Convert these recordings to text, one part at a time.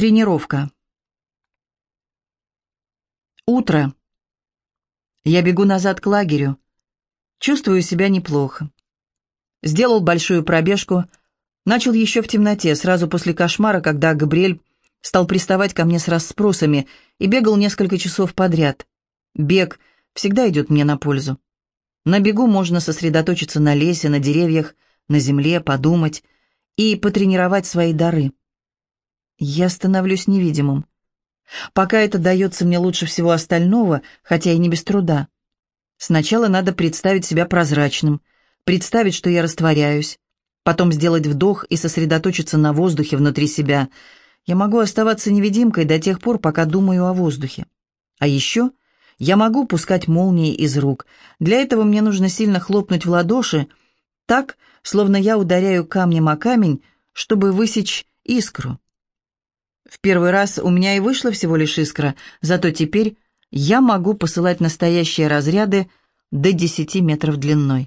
Тренировка. Утро. Я бегу назад к лагерю. Чувствую себя неплохо. Сделал большую пробежку. Начал еще в темноте, сразу после кошмара, когда Габриэль стал приставать ко мне с расспросами и бегал несколько часов подряд. Бег всегда идет мне на пользу. На бегу можно сосредоточиться на лесе, на деревьях, на земле, подумать и потренировать свои дары. Я становлюсь невидимым. Пока это дается мне лучше всего остального, хотя и не без труда. Сначала надо представить себя прозрачным, представить, что я растворяюсь, потом сделать вдох и сосредоточиться на воздухе внутри себя. Я могу оставаться невидимкой до тех пор, пока думаю о воздухе. А еще я могу пускать молнии из рук. Для этого мне нужно сильно хлопнуть в ладоши, так, словно я ударяю камнем о камень, чтобы высечь искру. В первый раз у меня и вышла всего лишь искра, зато теперь я могу посылать настоящие разряды до 10 метров длиной.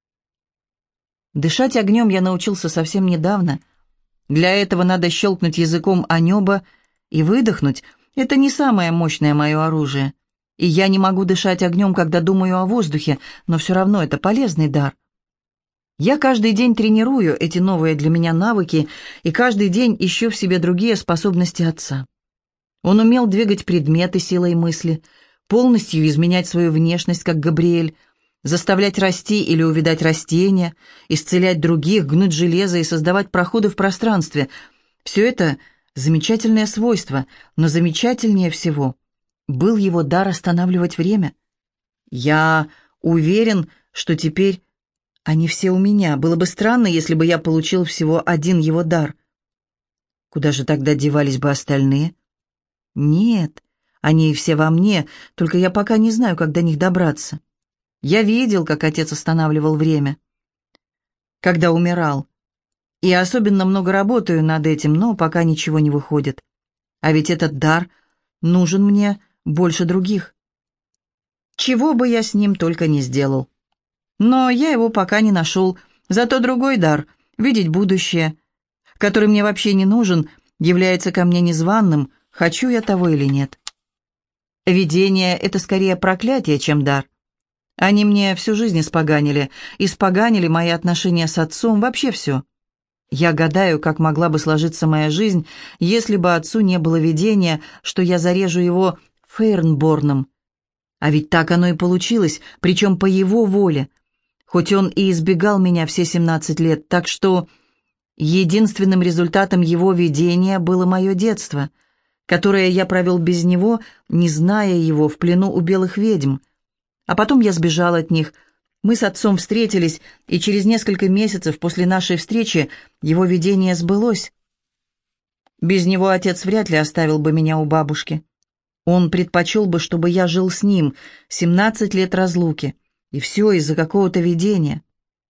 Дышать огнем я научился совсем недавно. Для этого надо щелкнуть языком о небо и выдохнуть. Это не самое мощное мое оружие. И я не могу дышать огнем, когда думаю о воздухе, но все равно это полезный дар. Я каждый день тренирую эти новые для меня навыки и каждый день ищу в себе другие способности отца. Он умел двигать предметы силой мысли, полностью изменять свою внешность, как Габриэль, заставлять расти или увядать растения, исцелять других, гнуть железо и создавать проходы в пространстве. Все это замечательные свойства, но замечательнее всего был его дар останавливать время. Я уверен, что теперь они все у меня. Было бы странно, если бы я получил всего один его дар. Куда же тогда девались бы остальные? Нет, они все во мне, только я пока не знаю, как до них добраться. Я видел, как отец останавливал время, когда умирал. И особенно много работаю над этим, но пока ничего не выходит. А ведь этот дар нужен мне больше других. Чего бы я с ним только не сделал. Но я его пока не нашел. Зато другой дар — видеть будущее, который мне вообще не нужен, является ко мне незваным, хочу я того или нет. Видение — это скорее проклятие, чем дар. Они мне всю жизнь испоганили мои отношения с отцом, вообще все. Я гадаю, как могла бы сложиться моя жизнь, если бы отцу не было видения, что я зарежу его Фейрнборном. А ведь так оно и получилось, причем по его воле. Хоть он и избегал меня все 17 лет, так что единственным результатом его видения было мое детство, которое я провел без него, не зная его, в плену у белых ведьм. А потом я сбежал от них. Мы с отцом встретились, и через несколько месяцев после нашей встречи его видение сбылось. Без него отец вряд ли оставил бы меня у бабушки. Он предпочел бы, чтобы я жил с ним, 17 лет разлуки. И все из-за какого-то видения.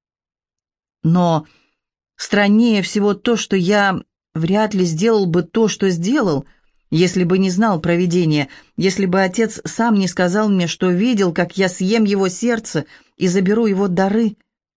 Но страннее всего то, что я вряд ли сделал бы то, что сделал, если бы не знал про видение, если бы отец сам не сказал мне, что видел, как я съем его сердце и заберу его дары.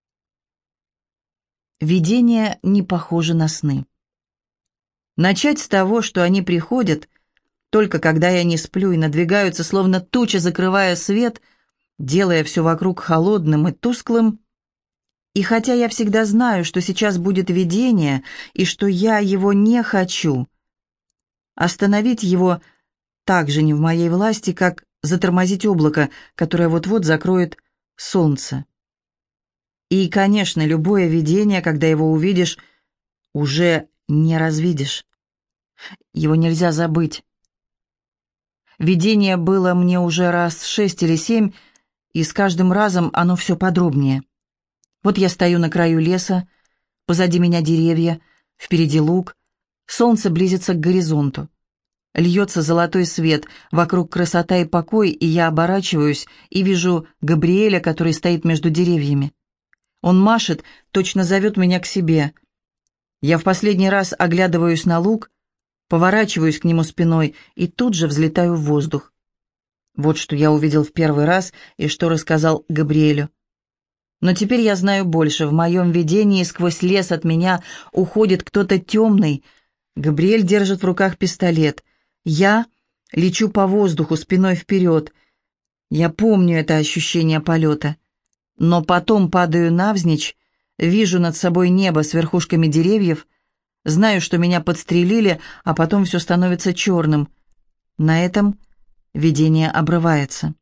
Видения не похожи на сны. Начать с того, что они приходят, только когда я не сплю и надвигаются, словно туча, закрывая свет, делая все вокруг холодным и тусклым. И хотя я всегда знаю, что сейчас будет видение, и что я его не хочу, остановить его так же не в моей власти, как затормозить облако, которое вот-вот закроет солнце. И, конечно, любое видение, когда его увидишь, уже не развидишь. Его нельзя забыть. Видение было мне уже раз 6 или 7, и с каждым разом оно все подробнее. Вот я стою на краю леса, позади меня деревья, впереди луг, солнце близится к горизонту. Льется золотой свет, вокруг красота и покой, и я оборачиваюсь и вижу Габриэля, который стоит между деревьями. Он машет, точно зовет меня к себе. Я в последний раз оглядываюсь на луг, поворачиваюсь к нему спиной и тут же взлетаю в воздух. Вот что я увидел в первый раз и что рассказал Габриэлю. Но теперь я знаю больше. В моем видении сквозь лес от меня уходит кто-то темный, Габриэль держит в руках пистолет. Я лечу по воздуху спиной вперед. Я помню это ощущение полета. Но потом падаю навзничь, вижу над собой небо с верхушками деревьев, знаю, что меня подстрелили, а потом все становится черным. На этом видение обрывается.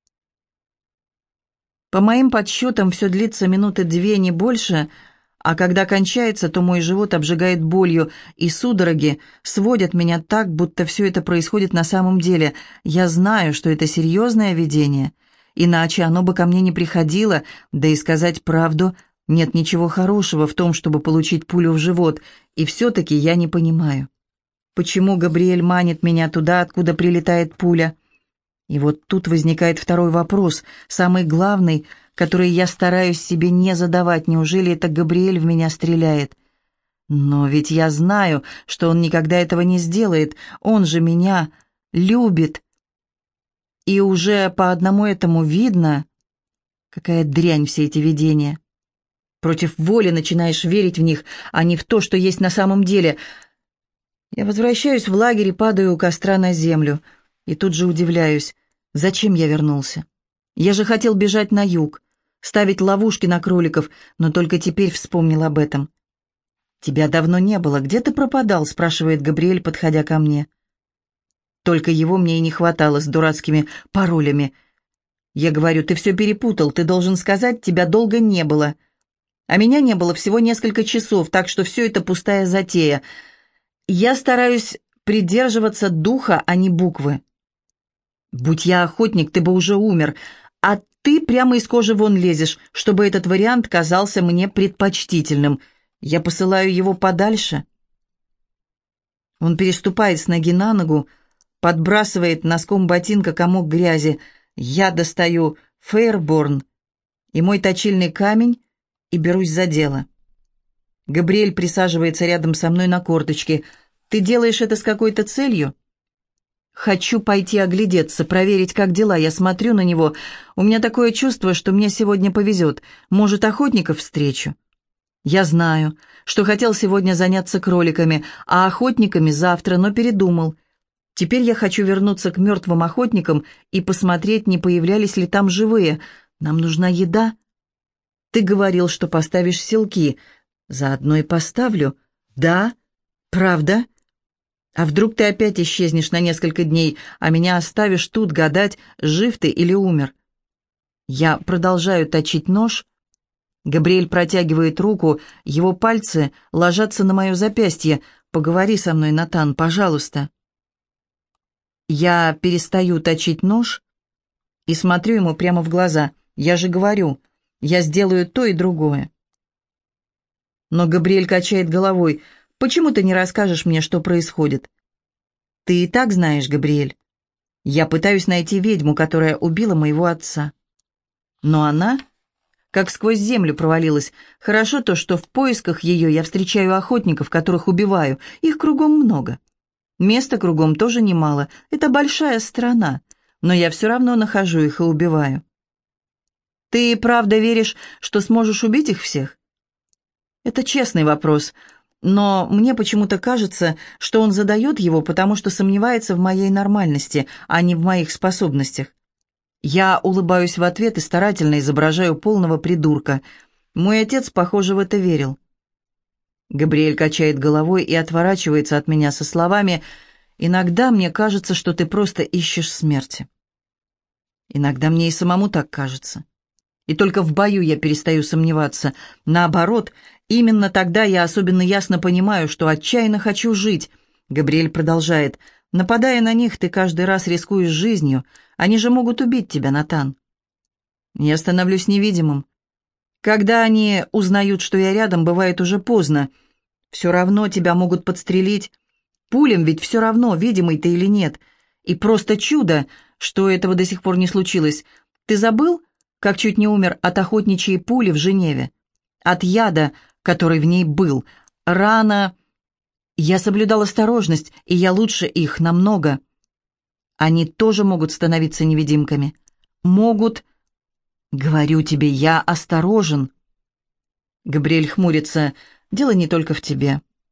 По моим подсчетам, все длится минуты 2, не больше, а когда кончается, то мой живот обжигает болью, и судороги сводят меня так, будто все это происходит на самом деле. Я знаю, что это серьезное видение, иначе оно бы ко мне не приходило, да и сказать правду, нет ничего хорошего в том, чтобы получить пулю в живот, и все-таки я не понимаю, почему Габриэль манит меня туда, откуда прилетает пуля. И вот тут возникает второй вопрос, самый главный, который я стараюсь себе не задавать. Неужели это Габриэль в меня стреляет? Но ведь я знаю, что он никогда этого не сделает. Он же меня любит. И уже по одному этому видно, какая дрянь все эти видения. Против воли начинаешь верить в них, а не в то, что есть на самом деле. Я возвращаюсь в лагерь и падаю у костра на землю. И тут же удивляюсь, зачем я вернулся? Я же хотел бежать на юг, ставить ловушки на кроликов, но только теперь вспомнил об этом. «Тебя давно не было. Где ты пропадал?» — спрашивает Габриэль, подходя ко мне. Только его мне и не хватало с дурацкими паролями. Я говорю, ты все перепутал, ты должен сказать, тебя долго не было. А меня не было всего несколько часов, так что все это пустая затея. Я стараюсь придерживаться духа, а не буквы. Будь я охотник, ты бы уже умер, а ты прямо из кожи вон лезешь, чтобы этот вариант казался мне предпочтительным. Я посылаю его подальше. Он переступает с ноги на ногу, подбрасывает носком ботинка комок грязи. Я достаю Фейрборн и мой точильный камень и берусь за дело. Габриэль присаживается рядом со мной на корточки. «Ты делаешь это с какой-то целью?» «Хочу пойти оглядеться, проверить, как дела. Я смотрю на него. У меня такое чувство, что мне сегодня повезет. Может, охотников встречу?» «Я знаю, что хотел сегодня заняться кроликами, а охотниками завтра, но передумал. Теперь я хочу вернуться к мертвым охотникам и посмотреть, не появлялись ли там живые. Нам нужна еда. Ты говорил, что поставишь селки. Заодно и поставлю. Да? Правда? А вдруг ты опять исчезнешь на несколько дней, а меня оставишь тут гадать, жив ты или умер?» Я продолжаю точить нож. Габриэль протягивает руку, его пальцы ложатся на мое запястье. «Поговори со мной, Натан, пожалуйста». Я перестаю точить нож и смотрю ему прямо в глаза. Я же говорю, я сделаю то и другое. Но Габриэль качает головой. «Почему ты не расскажешь мне, что происходит?» «Ты и так знаешь, Габриэль. Я пытаюсь найти ведьму, которая убила моего отца. Но она как сквозь землю провалилась. Хорошо то, что в поисках ее я встречаю охотников, которых убиваю. Их кругом много. Места кругом тоже немало. Это большая страна. Но я все равно нахожу их и убиваю. Ты правда веришь, что сможешь убить их всех?» Это честный вопрос. Но мне почему-то кажется, что он задает его, потому что сомневается в моей нормальности, а не в моих способностях. Я улыбаюсь в ответ и старательно изображаю полного придурка. Мой отец, похоже, в это верил. Габриэль качает головой и отворачивается от меня со словами: «Иногда мне кажется, что ты просто ищешь смерти». Иногда мне и самому так кажется. И только в бою я перестаю сомневаться. Наоборот, именно тогда я особенно ясно понимаю, что отчаянно хочу жить. Габриэль продолжает: «Нападая на них, ты каждый раз рискуешь жизнью. Они же могут убить тебя, Натан». Я становлюсь невидимым. Когда они узнают, что я рядом, бывает уже поздно. Все равно тебя могут подстрелить. Пулям ведь все равно, видимый ты или нет. И просто чудо, что этого до сих пор не случилось. Ты забыл, как чуть не умер от охотничьей пули в Женеве? От яда, который в ней был. Рана... Я соблюдал осторожность, и я лучше их намного. Они тоже могут становиться невидимками. Могут... Говорю тебе, я осторожен. Габриэль хмурится. Дело не только в тебе.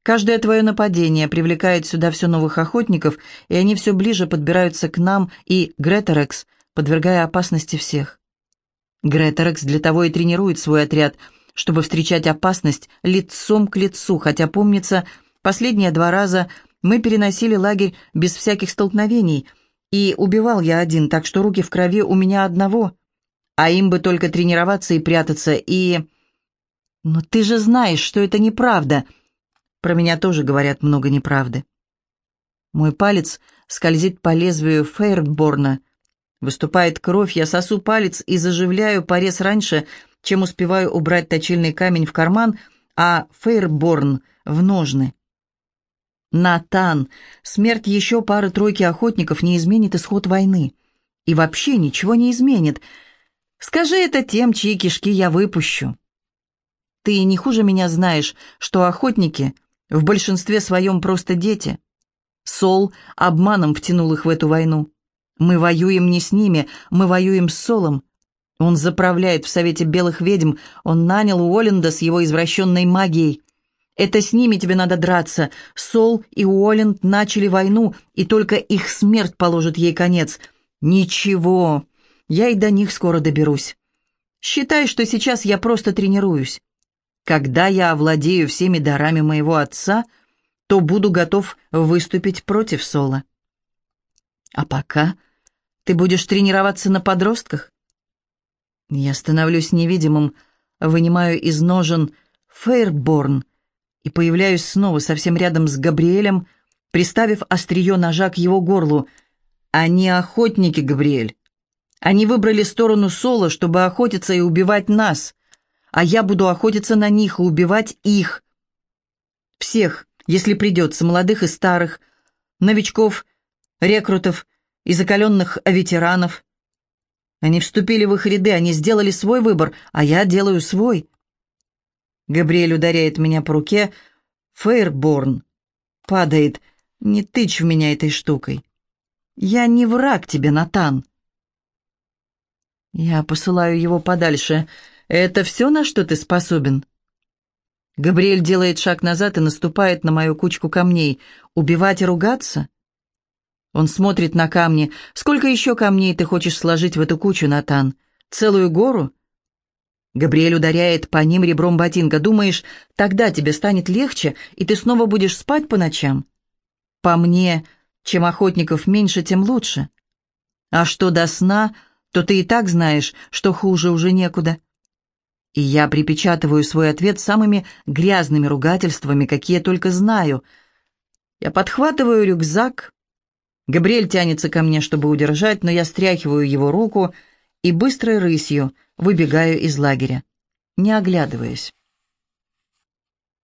Каждое твое нападение привлекает сюда все новых охотников, и они все ближе подбираются к нам и Гретерекс, подвергая опасности всех. Гретерекс для того и тренирует свой отряд, чтобы встречать опасность лицом к лицу, хотя, помнится, последние 2 раза мы переносили лагерь без всяких столкновений, и убивал я один, так что руки в крови у меня одного, а им бы только тренироваться и прятаться, и... Но ты же знаешь, что это неправда. Про меня тоже говорят много неправды. Мой палец скользит по лезвию Фейрборна. Выступает кровь, я сосу палец и заживляю порез раньше, чем успеваю убрать точильный камень в карман, а Фейрборн в ножны. Натан, смерть еще пары-тройки охотников не изменит исход войны. И вообще ничего не изменит. Скажи это тем, чьи кишки я выпущу. Ты не хуже меня знаешь, что охотники в большинстве своем просто дети. Сол обманом втянул их в эту войну. Мы воюем не с ними, мы воюем с Солом. Он заправляет в Совете Белых Ведьм, он нанял Уолленда с его извращенной магией. Это с ними тебе надо драться. Сол и Уолленд начали войну, и только их смерть положит ей конец. Ничего, я и до них скоро доберусь. Считай, что сейчас я просто тренируюсь. Когда я овладею всеми дарами моего отца, то буду готов выступить против Сола. А пока ты будешь тренироваться на подростках? Я становлюсь невидимым, вынимаю из ножен Фейрборн и появляюсь снова совсем рядом с Габриэлем, приставив острие ножа к его горлу. Они охотники, Габриэль. Они выбрали сторону Сола, чтобы охотиться и убивать нас, а я буду охотиться на них и убивать их. Всех, если придется, молодых и старых, новичков, рекрутов и закаленных ветеранов. Они вступили в их ряды, они сделали свой выбор, а я делаю свой. Габриэль ударяет меня по руке. Фейрборн падает. Не тычь в меня этой штукой. Я не враг тебе, Натан. Я посылаю его подальше. Это все, на что ты способен? Габриэль делает шаг назад и наступает на мою кучку камней. Убивать и ругаться? Он смотрит на камни. Сколько еще камней ты хочешь сложить в эту кучу, Натан? Целую гору? Габриэль ударяет по ним ребром ботинка. Думаешь, тогда тебе станет легче, и ты снова будешь спать по ночам? По мне, чем охотников меньше, тем лучше. А что до сна, то ты и так знаешь, что хуже уже некуда. И я припечатываю свой ответ самыми грязными ругательствами, какие только знаю. Я подхватываю рюкзак. Габриэль тянется ко мне, чтобы удержать, но я стряхиваю его руку и быстрой рысью выбегаю из лагеря, не оглядываясь.